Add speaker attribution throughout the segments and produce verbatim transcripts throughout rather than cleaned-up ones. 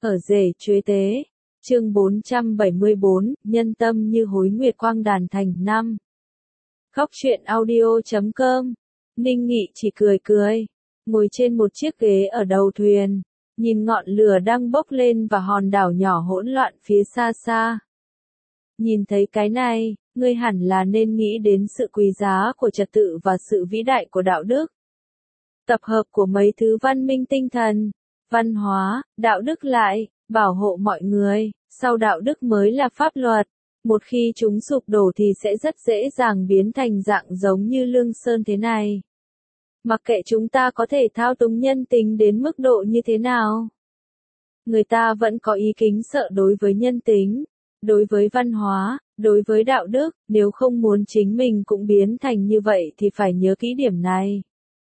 Speaker 1: Ở rể chuế tế, chương bốn trăm bảy mươi bốn, nhân tâm như hối nguyệt quang đàn thành năm. Khóc chuyện audio chấm com. Ninh Nghị chỉ cười cười, ngồi trên một chiếc ghế ở đầu thuyền, nhìn ngọn lửa đang bốc lên và hòn đảo nhỏ hỗn loạn phía xa xa. Nhìn thấy cái này, ngươi hẳn là nên nghĩ đến sự quý giá của trật tự và sự vĩ đại của đạo đức. Tập hợp của mấy thứ văn minh tinh thần, văn hóa, đạo đức lại, bảo hộ mọi người, sau đạo đức mới là pháp luật. Một khi chúng sụp đổ thì sẽ rất dễ dàng biến thành dạng giống như Lương Sơn thế này. Mặc kệ chúng ta có thể thao túng nhân tính đến mức độ như thế nào, người ta vẫn có ý kính sợ đối với nhân tính, đối với văn hóa, đối với đạo đức. Nếu không muốn chính mình cũng biến thành như vậy thì phải nhớ kỹ điểm này.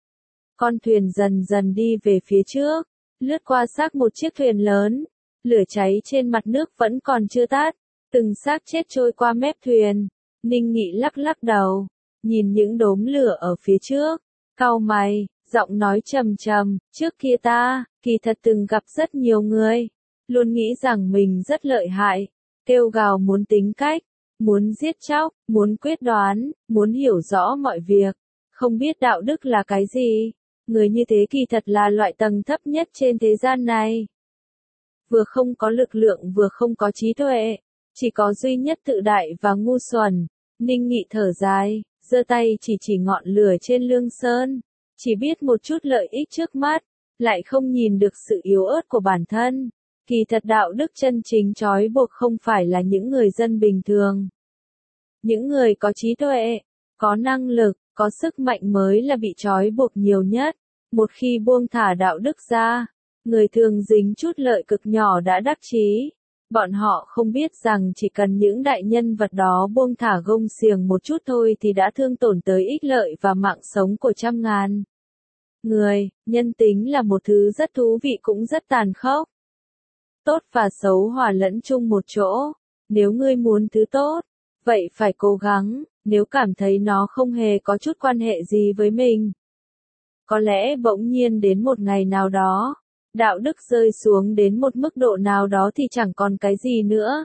Speaker 1: Con thuyền dần dần đi về phía trước, lướt qua xác một chiếc thuyền lớn. Lửa cháy trên mặt nước vẫn còn chưa tắt, từng xác chết trôi qua mép thuyền. Ninh Nghị lắc lắc đầu, nhìn những đốm lửa ở phía trước, cau mày, giọng nói trầm trầm, trước kia ta, kỳ thật từng gặp rất nhiều người, luôn nghĩ rằng mình rất lợi hại, kêu gào muốn tính cách, muốn giết chóc, muốn quyết đoán, muốn hiểu rõ mọi việc, không biết đạo đức là cái gì. Người như thế kỳ thật là loại tầng thấp nhất trên thế gian này. Vừa không có lực lượng vừa không có trí tuệ, chỉ có duy nhất tự đại và ngu xuẩn. Ninh Nghị thở dài, giơ tay chỉ chỉ ngọn lửa trên Lương Sơn, chỉ biết một chút lợi ích trước mắt, lại không nhìn được sự yếu ớt của bản thân. Kỳ thật đạo đức chân chính trói buộc không phải là những người dân bình thường. Những người có trí tuệ, có năng lực, có sức mạnh mới là bị trói buộc nhiều nhất. Một khi buông thả đạo đức ra, người thường dính chút lợi cực nhỏ đã đắc chí. Bọn họ không biết rằng chỉ cần những đại nhân vật đó buông thả gông xiềng một chút thôi thì đã thương tổn tới ích lợi và mạng sống của trăm ngàn người. Nhân tính là một thứ rất thú vị cũng rất tàn khốc. Tốt và xấu hòa lẫn chung một chỗ. Nếu ngươi muốn thứ tốt, vậy phải cố gắng. Nếu cảm thấy nó không hề có chút quan hệ gì với mình, có lẽ bỗng nhiên đến một ngày nào đó, đạo đức rơi xuống đến một mức độ nào đó thì chẳng còn cái gì nữa.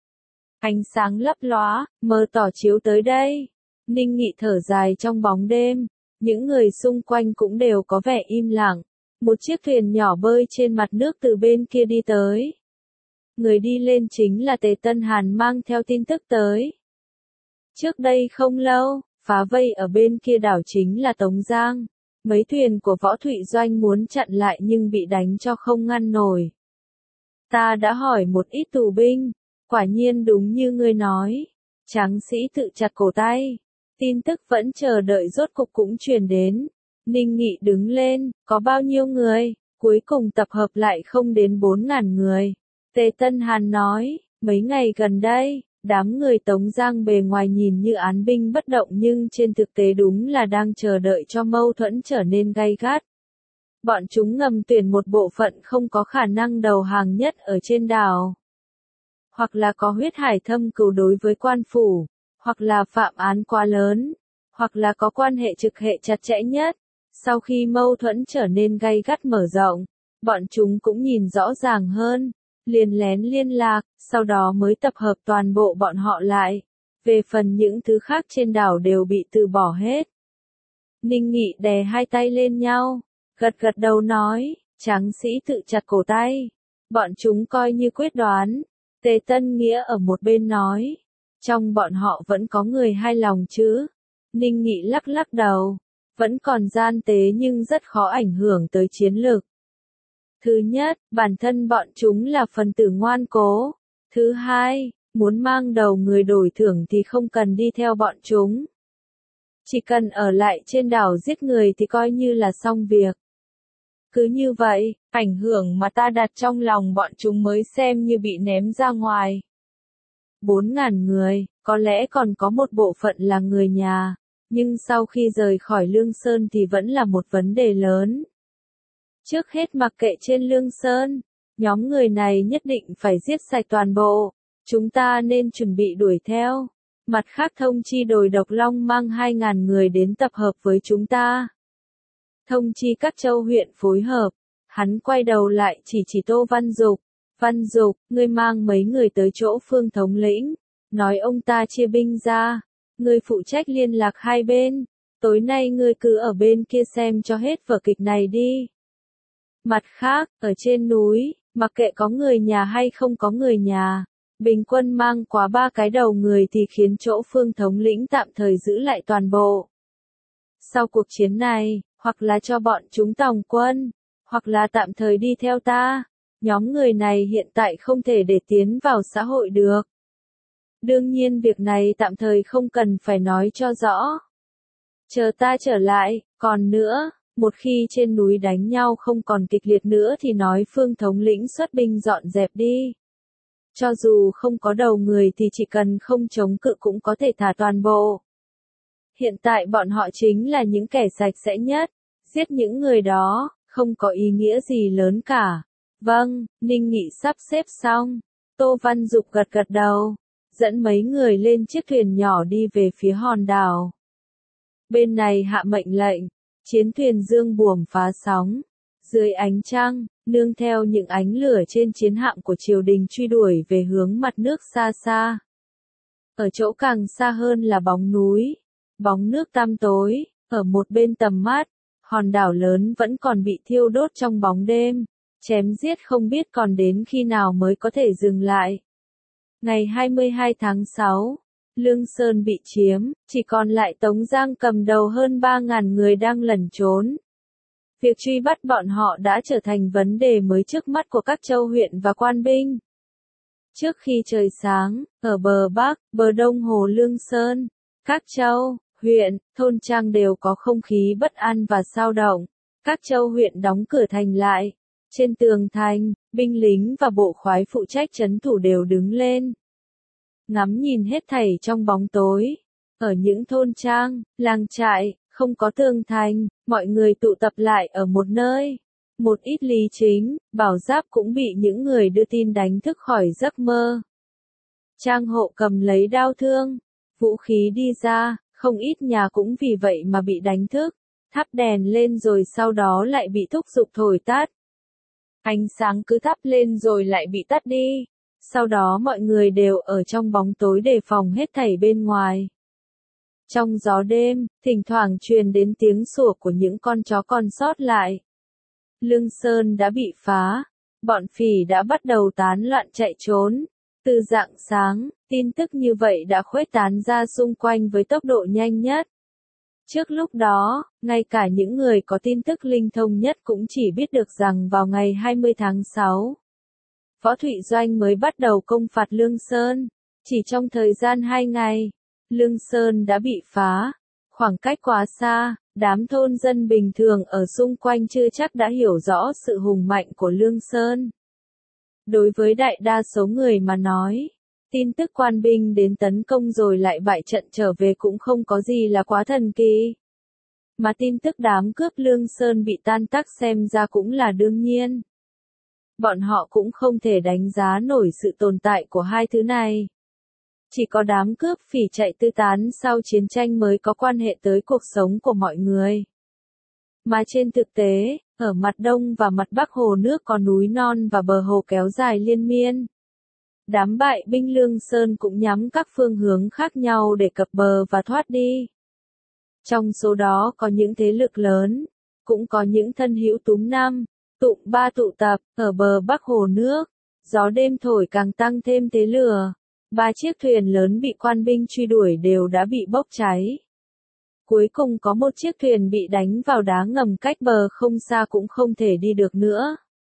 Speaker 1: Ánh sáng lấp lóa, mờ tỏ chiếu tới đây. Ninh Nghị thở dài trong bóng đêm, những người xung quanh cũng đều có vẻ im lặng. Một chiếc thuyền nhỏ bơi trên mặt nước từ bên kia đi tới. Người đi lên chính là Tề Tân Hàn mang theo tin tức tới. Trước đây không lâu, phá vây ở bên kia đảo chính là Tống Giang. Mấy thuyền của Võ Thụy Doanh muốn chặn lại nhưng bị đánh cho không ngăn nổi. Ta đã hỏi một ít tù binh, quả nhiên đúng như ngươi nói. Tráng sĩ tự chặt cổ tay. Tin tức vẫn chờ đợi rốt cục cũng truyền đến. Ninh Nghị đứng lên, có bao nhiêu người, cuối cùng tập hợp lại không đến bốn ngàn người. Tề Tân Hàn nói, mấy ngày gần đây, đám người Tống Giang bề ngoài nhìn như án binh bất động nhưng trên thực tế đúng là đang chờ đợi cho mâu thuẫn trở nên gay gắt. Bọn chúng ngầm tuyển một bộ phận không có khả năng đầu hàng nhất ở trên đảo. Hoặc là có huyết hải thâm cừu đối với quan phủ, hoặc là phạm án quá lớn, hoặc là có quan hệ trực hệ chặt chẽ nhất. Sau khi mâu thuẫn trở nên gay gắt mở rộng, bọn chúng cũng nhìn rõ ràng hơn, liền lén liên lạc, sau đó mới tập hợp toàn bộ bọn họ lại. Về phần những thứ khác trên đảo đều bị từ bỏ hết. Ninh Nghị đè hai tay lên nhau, gật gật đầu nói, tráng sĩ tự chặt cổ tay. Bọn chúng coi như quyết đoán. Tề Tân Nghĩa ở một bên nói, trong bọn họ vẫn có người hai lòng chứ. Ninh Nghị lắc lắc đầu, vẫn còn gian tế nhưng rất khó ảnh hưởng tới chiến lược. Thứ nhất, bản thân bọn chúng là phần tử ngoan cố. Thứ hai, muốn mang đầu người đổi thưởng thì không cần đi theo bọn chúng. Chỉ cần ở lại trên đảo giết người thì coi như là xong việc. Cứ như vậy, ảnh hưởng mà ta đặt trong lòng bọn chúng mới xem như bị ném ra ngoài. Bốn ngàn người, có lẽ còn có một bộ phận là người nhà, nhưng sau khi rời khỏi Lương Sơn thì vẫn là một vấn đề lớn. Trước hết mặc kệ trên Lương Sơn, nhóm người này nhất định phải giết sạch toàn bộ. Chúng ta nên chuẩn bị đuổi theo. Mặt khác thông chi đồi Độc Long mang hai ngàn người đến tập hợp với chúng ta. Thông chi các châu huyện phối hợp. Hắn quay đầu lại chỉ chỉ Tô Văn Dục. Văn Dục, ngươi mang mấy người tới chỗ Phương thống lĩnh, nói ông ta chia binh ra, ngươi phụ trách liên lạc hai bên, tối nay ngươi cứ ở bên kia xem cho hết vở kịch này đi. Mặt khác, ở trên núi, mặc kệ có người nhà hay không có người nhà, bình quân mang quá ba cái đầu người thì khiến chỗ Phương thống lĩnh tạm thời giữ lại toàn bộ. Sau cuộc chiến này, hoặc là cho bọn chúng tòng quân, hoặc là tạm thời đi theo ta. Nhóm người này hiện tại không thể để tiến vào xã hội được. Đương nhiên việc này tạm thời không cần phải nói cho rõ. Chờ ta trở lại, còn nữa, một khi trên núi đánh nhau không còn kịch liệt nữa thì nói Phương thống lĩnh xuất binh dọn dẹp đi. Cho dù không có đầu người thì chỉ cần không chống cự cũng có thể thả toàn bộ. Hiện tại bọn họ chính là những kẻ sạch sẽ nhất, giết những người đó, không có ý nghĩa gì lớn cả. Vâng, Ninh Nghị sắp xếp xong. Tô Văn Dục gật gật đầu, dẫn mấy người lên chiếc thuyền nhỏ đi về phía hòn đảo. Bên này hạ mệnh lệnh, chiến thuyền dương buồm phá sóng. Dưới ánh trăng, nương theo những ánh lửa trên chiến hạm của triều đình truy đuổi về hướng mặt nước xa xa. Ở chỗ càng xa hơn là bóng núi, bóng nước tăm tối, ở một bên tầm mắt, hòn đảo lớn vẫn còn bị thiêu đốt trong bóng đêm. Chém giết không biết còn đến khi nào mới có thể dừng lại. Ngày hai mươi hai tháng sáu, Lương Sơn bị chiếm, chỉ còn lại Tống Giang cầm đầu hơn ba nghìn người đang lẩn trốn. Việc truy bắt bọn họ đã trở thành vấn đề mới trước mắt của các châu huyện và quan binh. Trước khi trời sáng, ở bờ Bắc, bờ Đông Hồ Lương Sơn, các châu, huyện, thôn trang đều có không khí bất an và xao động. Các châu huyện đóng cửa thành lại. Trên tường thành, binh lính và bộ khoái phụ trách trấn thủ đều đứng lên. Ngắm nhìn hết thảy trong bóng tối. Ở những thôn trang, làng trại, không có tường thành, mọi người tụ tập lại ở một nơi. Một ít lý chính, bảo giáp cũng bị những người đưa tin đánh thức khỏi giấc mơ. Trang hộ cầm lấy đao thương, vũ khí đi ra, không ít nhà cũng vì vậy mà bị đánh thức. Thắp đèn lên rồi sau đó lại bị thúc giục thổi tắt. Ánh sáng cứ thắp lên rồi lại bị tắt đi. Sau đó mọi người đều ở trong bóng tối đề phòng hết thảy bên ngoài. Trong gió đêm, thỉnh thoảng truyền đến tiếng sủa của những con chó còn sót lại. Lương Sơn đã bị phá. Bọn phỉ đã bắt đầu tán loạn chạy trốn. Từ rạng sáng, tin tức như vậy đã khuếch tán ra xung quanh với tốc độ nhanh nhất. Trước lúc đó, ngay cả những người có tin tức linh thông nhất cũng chỉ biết được rằng vào ngày hai mươi tháng sáu, Võ Thụy Doanh mới bắt đầu công phạt Lương Sơn. Chỉ trong thời gian hai ngày, Lương Sơn đã bị phá. Khoảng cách quá xa, đám thôn dân bình thường ở xung quanh chưa chắc đã hiểu rõ sự hùng mạnh của Lương Sơn. Đối với đại đa số người mà nói, tin tức quan binh đến tấn công rồi lại bại trận trở về cũng không có gì là quá thần kỳ. Mà tin tức đám cướp Lương Sơn bị tan tác xem ra cũng là đương nhiên. Bọn họ cũng không thể đánh giá nổi sự tồn tại của hai thứ này. Chỉ có đám cướp phỉ chạy tư tán sau chiến tranh mới có quan hệ tới cuộc sống của mọi người. Mà trên thực tế, ở mặt đông và mặt bắc hồ nước có núi non và bờ hồ kéo dài liên miên. Đám bại binh Lương Sơn cũng nhắm các phương hướng khác nhau để cập bờ và thoát đi. Trong số đó có những thế lực lớn, cũng có những thân hữu túm năm, tụm ba tụ tập, ở bờ bắc hồ nước. Gió đêm thổi càng tăng thêm thế lửa. Ba chiếc thuyền lớn bị quan binh truy đuổi đều đã bị bốc cháy. Cuối cùng có một chiếc thuyền bị đánh vào đá ngầm cách bờ không xa cũng không thể đi được nữa.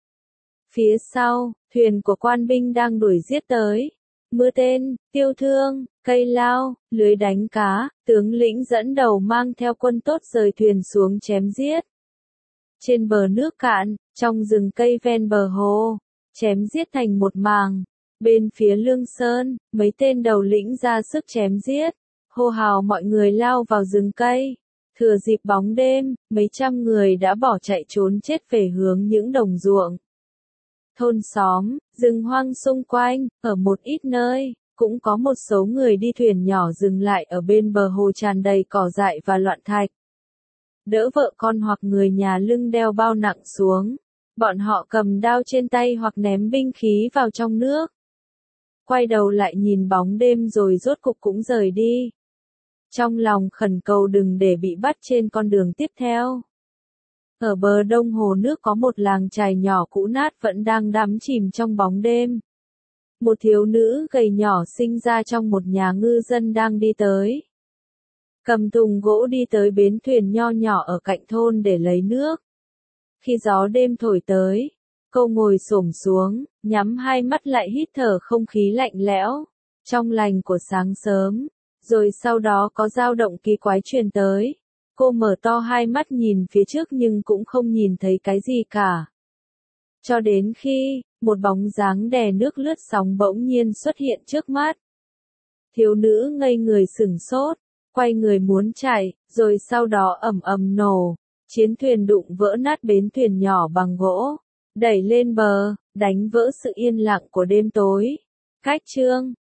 Speaker 1: Phía sau, thuyền của quan binh đang đuổi giết tới. Mưa tên, tiêu thương, cây lao, lưới đánh cá, tướng lĩnh dẫn đầu mang theo quân tốt rời thuyền xuống chém giết. Trên bờ nước cạn, trong rừng cây ven bờ hồ, chém giết thành một màng. Bên phía Lương Sơn, mấy tên đầu lĩnh ra sức chém giết. Hô hào mọi người lao vào rừng cây. Thừa dịp bóng đêm, mấy trăm người đã bỏ chạy trốn chết về hướng những đồng ruộng. Thôn xóm, rừng hoang xung quanh, ở một ít nơi, cũng có một số người đi thuyền nhỏ dừng lại ở bên bờ hồ tràn đầy cỏ dại và loạn thạch. Đỡ vợ con hoặc người nhà lưng đeo bao nặng xuống. Bọn họ cầm đao trên tay hoặc ném binh khí vào trong nước. Quay đầu lại nhìn bóng đêm rồi rốt cục cũng rời đi. Trong lòng khẩn cầu đừng để bị bắt trên con đường tiếp theo. Ở bờ đông hồ nước có một làng chài nhỏ cũ nát vẫn đang đắm chìm trong bóng đêm. Một thiếu nữ gầy nhỏ sinh ra trong một nhà ngư dân đang đi tới. Cầm thùng gỗ đi tới bến thuyền nho nhỏ ở cạnh thôn để lấy nước. Khi gió đêm thổi tới, cô ngồi xổm xuống, nhắm hai mắt lại hít thở không khí lạnh lẽo, trong lành của sáng sớm. Rồi sau đó có dao động kỳ quái truyền tới. Cô mở to hai mắt nhìn phía trước nhưng cũng không nhìn thấy cái gì cả. Cho đến khi, một bóng dáng đè nước lướt sóng bỗng nhiên xuất hiện trước mắt. Thiếu nữ ngây người sửng sốt, quay người muốn chạy, rồi sau đó ầm ầm nổ. Chiến thuyền đụng vỡ nát bến thuyền nhỏ bằng gỗ, đẩy lên bờ, đánh vỡ sự yên lặng của đêm tối. Cách chương